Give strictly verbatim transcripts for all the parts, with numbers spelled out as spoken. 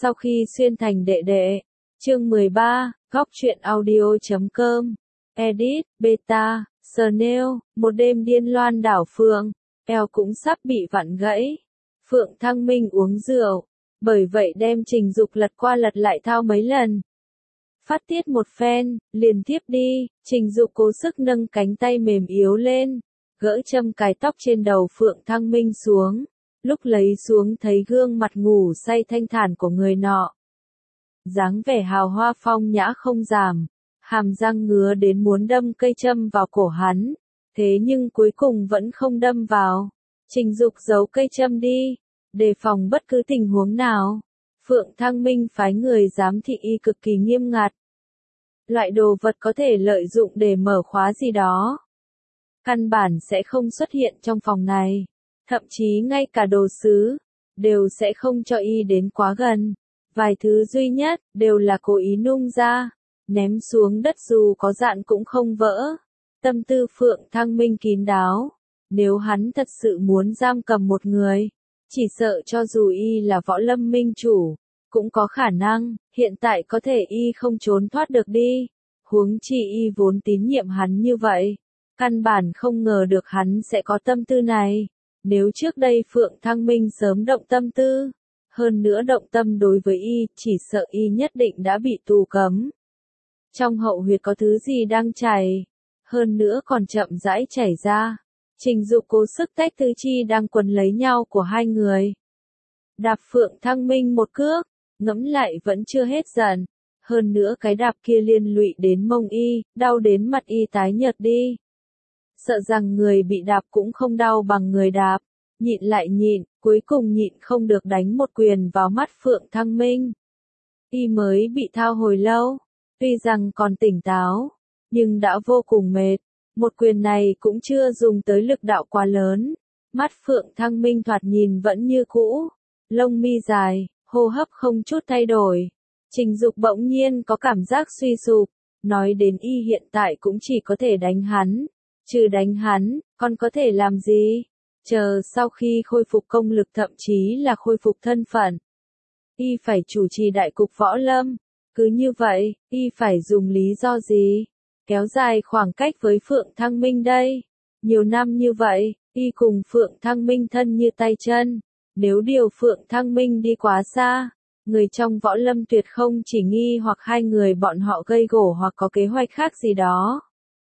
Sau khi xuyên thành đệ đệ. Chương mười ba, góc truyện audio chấm com. Edit, beta, Snail, một đêm điên loan đảo Phượng. Eo cũng sắp bị vặn gãy. Phượng Thăng Minh uống rượu. Bởi vậy đem Trình Dục lật qua lật lại thao mấy lần. Phát tiết một phen, liền tiếp đi. Trình Dục cố sức nâng cánh tay mềm yếu lên. Gỡ châm cài tóc trên đầu Phượng Thăng Minh xuống. Lúc lấy xuống thấy gương mặt ngủ say thanh thản của người nọ. Dáng vẻ hào hoa phong nhã không giảm. Hàm răng ngứa đến muốn đâm cây châm vào cổ hắn. Thế nhưng cuối cùng vẫn không đâm vào. Trình Dục giấu cây châm đi. Đề phòng bất cứ tình huống nào. Phượng Thăng Minh phái người giám thị y cực kỳ nghiêm ngặt. Loại đồ vật có thể lợi dụng để mở khóa gì đó. Căn bản sẽ không xuất hiện trong phòng này. Thậm chí ngay cả đồ sứ, đều sẽ không cho y đến quá gần. Vài thứ duy nhất, đều là cố ý nung ra, ném xuống đất dù có dạn cũng không vỡ. Tâm tư Phượng Thăng Minh kín đáo. Nếu hắn thật sự muốn giam cầm một người, chỉ sợ cho dù y là võ lâm minh chủ, cũng có khả năng, hiện tại có thể y không trốn thoát được đi. Huống chi y vốn tín nhiệm hắn như vậy. Căn bản không ngờ được hắn sẽ có tâm tư này. Nếu trước đây Phượng Thăng Minh sớm động tâm tư, hơn nữa động tâm đối với y, chỉ sợ y nhất định đã bị tù cấm. Trong hậu huyệt có thứ gì đang chảy, hơn nữa còn chậm rãi chảy ra. Trình Dục cố sức tách tứ chi đang quấn lấy nhau của hai người. Đạp Phượng Thăng Minh một cước, ngẫm lại vẫn chưa hết giận. Hơn nữa cái đạp kia liên lụy đến mông y, đau đến mặt y tái nhợt đi. Sợ rằng người bị đạp cũng không đau bằng người đạp. Nhịn lại nhịn, cuối cùng nhịn không được đánh một quyền vào mắt Phượng Thăng Minh. Y mới bị thao hồi lâu, tuy rằng còn tỉnh táo, nhưng đã vô cùng mệt. Một quyền này cũng chưa dùng tới lực đạo quá lớn. Mắt Phượng Thăng Minh thoạt nhìn vẫn như cũ. Lông mi dài, hô hấp không chút thay đổi. Trình Dục bỗng nhiên có cảm giác suy sụp. Nói đến y hiện tại cũng chỉ có thể đánh hắn. Trừ đánh hắn, còn có thể làm gì? Chờ sau khi khôi phục công lực thậm chí là khôi phục thân phận. Y phải chủ trì đại cục võ lâm. Cứ như vậy, y phải dùng lý do gì? Kéo dài khoảng cách với Phượng Thăng Minh đây. Nhiều năm như vậy, y cùng Phượng Thăng Minh thân như tay chân. Nếu điều Phượng Thăng Minh đi quá xa, người trong võ lâm tuyệt không chỉ nghi hoặc hai người bọn họ gây gổ hoặc có kế hoạch khác gì đó.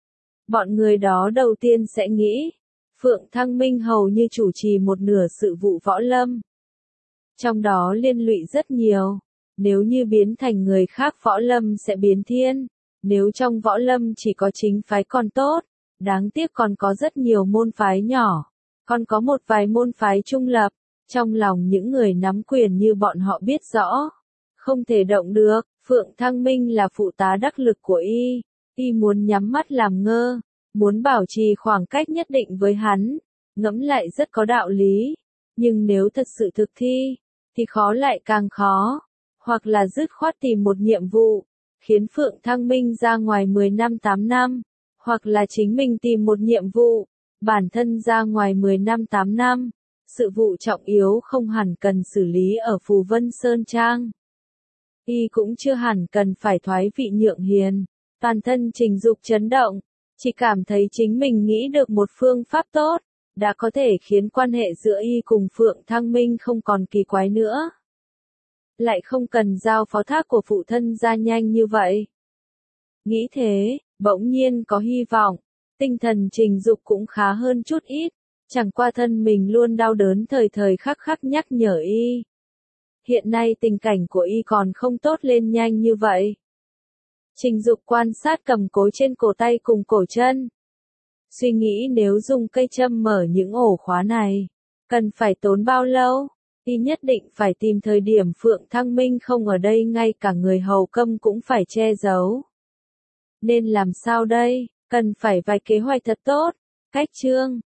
Bọn người đó đầu tiên sẽ nghĩ, Phượng Thăng Minh hầu như chủ trì một nửa sự vụ võ lâm. Trong đó liên lụy rất nhiều. Nếu như biến thành người khác võ lâm sẽ biến thiên. Nếu trong võ lâm chỉ có chính phái còn tốt, đáng tiếc còn có rất nhiều môn phái nhỏ. Còn có một vài môn phái trung lập, trong lòng những người nắm quyền như bọn họ biết rõ. Không thể động được, Phượng Thăng Minh là phụ tá đắc lực của y. Y muốn nhắm mắt làm ngơ, muốn bảo trì khoảng cách nhất định với hắn. Ngẫm lại rất có đạo lý. Nhưng nếu thật sự thực thi, thì khó lại càng khó. Hoặc là dứt khoát tìm một nhiệm vụ, khiến Phượng Thăng Minh ra ngoài mười năm tám năm, hoặc là chính mình tìm một nhiệm vụ, bản thân ra ngoài mười năm tám năm, sự vụ trọng yếu không hẳn cần xử lý ở Phù Vân Sơn Trang. Y cũng chưa hẳn cần phải thoái vị nhượng hiền, toàn thân Trình Dục chấn động, chỉ cảm thấy chính mình nghĩ được một phương pháp tốt, đã có thể khiến quan hệ giữa y cùng Phượng Thăng Minh không còn kỳ quái nữa. Lại không cần giao phó thác của phụ thân ra nhanh như vậy. Nghĩ thế, bỗng nhiên có hy vọng, tinh thần Trình Dục cũng khá hơn chút ít, chẳng qua thân mình luôn đau đớn thời thời khắc khắc nhắc nhở y. Hiện nay tình cảnh của y còn không tốt lên nhanh như vậy. Trình Dục quan sát cầm cối trên cổ tay cùng cổ chân. Suy nghĩ nếu dùng cây châm mở những ổ khóa này, cần phải tốn bao lâu? Y nhất định phải tìm thời điểm Phượng Thăng Minh không ở đây, ngay cả người hầu câm cũng phải che giấu. Nên làm sao đây? Cần phải vài kế hoạch thật tốt. Cách chương